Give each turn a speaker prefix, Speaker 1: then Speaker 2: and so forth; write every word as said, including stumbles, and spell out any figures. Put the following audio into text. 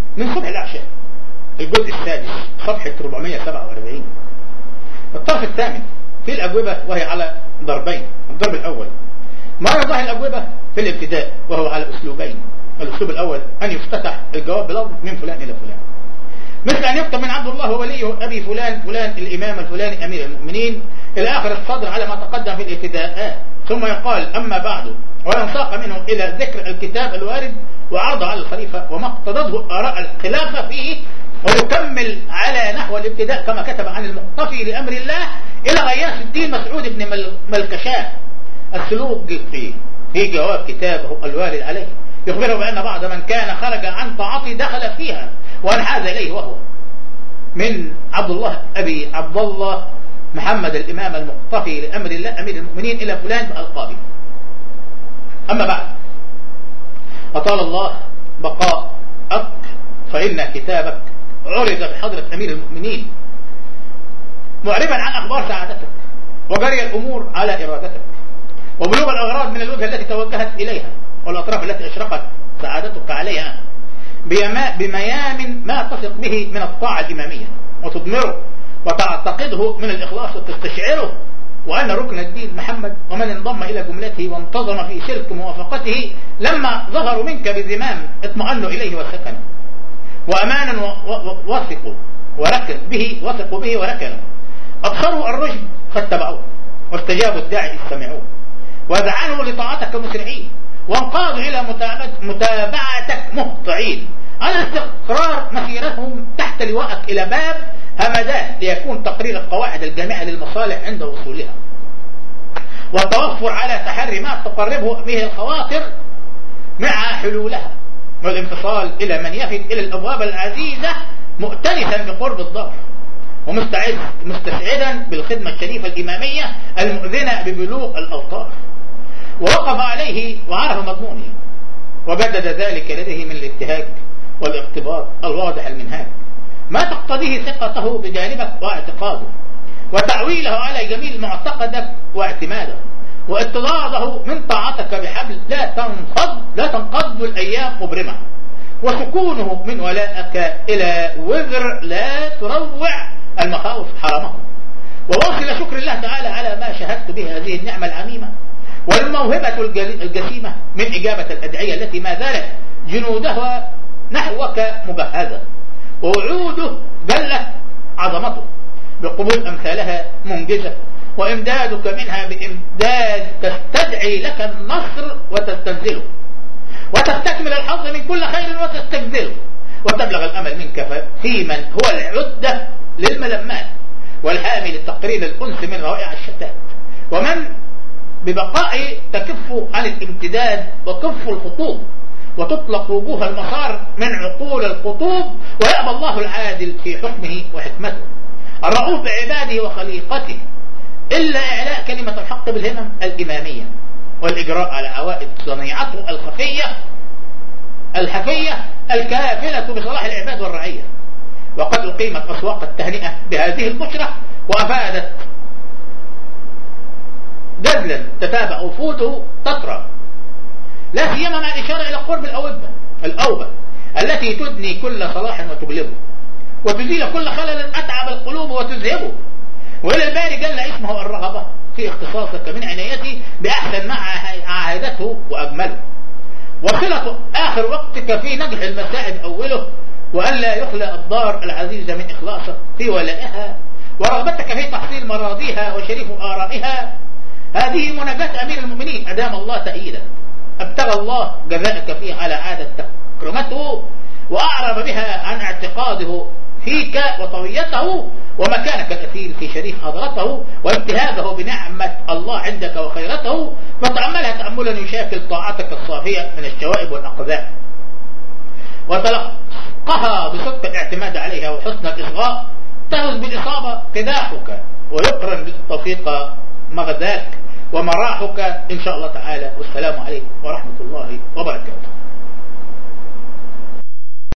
Speaker 1: من صبح الأعشاء، الجزء السادس صفحة أربعمائة وسبعة وأربعين. الطرف الثامن في الأجوبة وهي على ضربين. الضرب الأول ما يوضح الأجوبة في الابتداء وهو على أسلوبين. الأسلوب الأول أن يفتتح الجواب بلفظ من فلان إلى فلان، مثل أن يكتب من عبد الله ووليه أبي فلان فلان الإمام الفلاني أمير المؤمنين إلى آخر الصدر على ما تقدم في الابتداءات، ثم يقال أما بعد، وينساق منه إلى ذكر الكتاب الوارد وعرضه على الخليفة وما اقتضته آراء الخلافة فيه، ويكمل على نحو الابتداء كما كتب عن المقتفي لأمر الله إلى غياث الدين مسعود بن ملكشاه. السلوك فيه في جواب كتابه الوارد عليه يخبره بأن بعض من كان خرج عن طاعته دخل فيها وانحاز إليه، وهو من عبد الله أبي عبد الله محمد الإمام المقتفي لأمر الله أمير المؤمنين إلى فلان بألقابه. أما بعد، أطال الله بقاءك فإن كتابك عرض بحضرة أمير المؤمنين معربا عن أخبار سعادتك وجري الأمور على إرادتك وبلوغ الأغراض من الوجهة التي توجهت إليها والأطراف التي أشرقت سعادتك عليها بميام ما تثق به من الطاعة الإمامية وتضمره وتعتقده من الإخلاص وتستشعره، وأن ركن الدين محمد ومن انضم إلى جملته وانتظم في سلك موافقته لما ظهروا منك بزمام اطمأنوا إليه وسكنوا، وأمانا وثقوا وركن به وثقوا به وركنوا، أبصروا الرشد فاتبعوه واستجابوا الداعي استمعوه، وذعنوا لطاعتك مسرعين وانقادوا إلى متابعتك مهطعين على استقرار مسيرتهم تحت لواءك إلى باب همدان ليكون تقرير القواعد الجامعة للمصالح عند وصولها، والتوفر على تحري ما تقربه به الخواطر مع حلولها، والانفصال إلى من يفد إلى الأبواب العزيزة مؤتنسا بقرب الضرف ومستعد مستسعدا بالخدمة الشريفة الإمامية المؤذنة ببلوغ الأوطار. ووقف عليه وعرف مضمونه وبدد ذلك لديه من الابتهاج والاقتباط الواضح المنهاج ما تقتضيه ثقته بجانبك واعتقاده وتعويله على جميل معتقدك واعتماده واتضاعه من طاعتك بحبل لا تنقض لا تنقض الأيام مبرمة، وسكونه من ولائك إلى وذر لا تروع المخاوف حرمه، وواصل شكر الله تعالى على ما شهدت به هذه النعمة العميمة والموهبة الجسيمة من إجابة الأدعية التي ما زالت جنودها نحوك مجهزة، ووعوده جلت عظمته بقبول أمثالها منجزة، وإمدادك منها بإمداد تستدعي لك النصر وتستنزله، وتستكمل الحظ من كل خير وتستجزله، وتبلغ الأمل منك في من هو العدة للملمات والحامل لتقرير الأنس من روائع الشتات، ومن ببقاء تكف عن الامتداد وكف الخطوب وتطلق وجوه المسار من عقول القطوب، ويأبى الله العادل في حكمه وحكمته الرؤوف بعباده وخليقته إلا إعلاء كلمة الحق بالهمم الإمامية والإجراء على عوائد صنيعته الخفية الحفية الكافلة بصلاح العباد والرعية. وقد أقيمت أسواق التهنئة بهذه البشرة وأفادت جدلا تتابع وفوده تطرى، لا سيما مع الإشارة إلى قرب الأوبة الأوبة التي تدني كل صلاح وتجلبه وتزيل كل خلل أتعب القلوب وتذهبه، وإلى الباري جل اسمه الرغبة في اختصاصك من عنايته بأحسن ما عاهدته وأجمله، وصلة آخر وقتك في نجح المساعد أوله، وأن لا يخلى الدار العزيزة من إخلاصك في ولائها ورغبتك في تحصيل مراضيها وشريف آرائها. هذه مناجاة أمير المؤمنين أدام الله تأييدا ابتغى الله جزاءك فيه على عادة تكرمته وأعرب بها عن اعتقاده فيك وطويته ومكانك الأثير في شريف حضرته وابتهاجه بنعمة الله عندك وخيرته، فتأملها تأملا يشاكل طاعتك الصافية من الشوائب والأقذاء، وتلقها بصدق الاعتماد عليها وحسن الإصغاء، تهز بالإصابة قداحك ويقرن بالتوفيق مغداك ومراحك إن شاء الله تعالى. والسلام عليكم ورحمة الله وبركاته.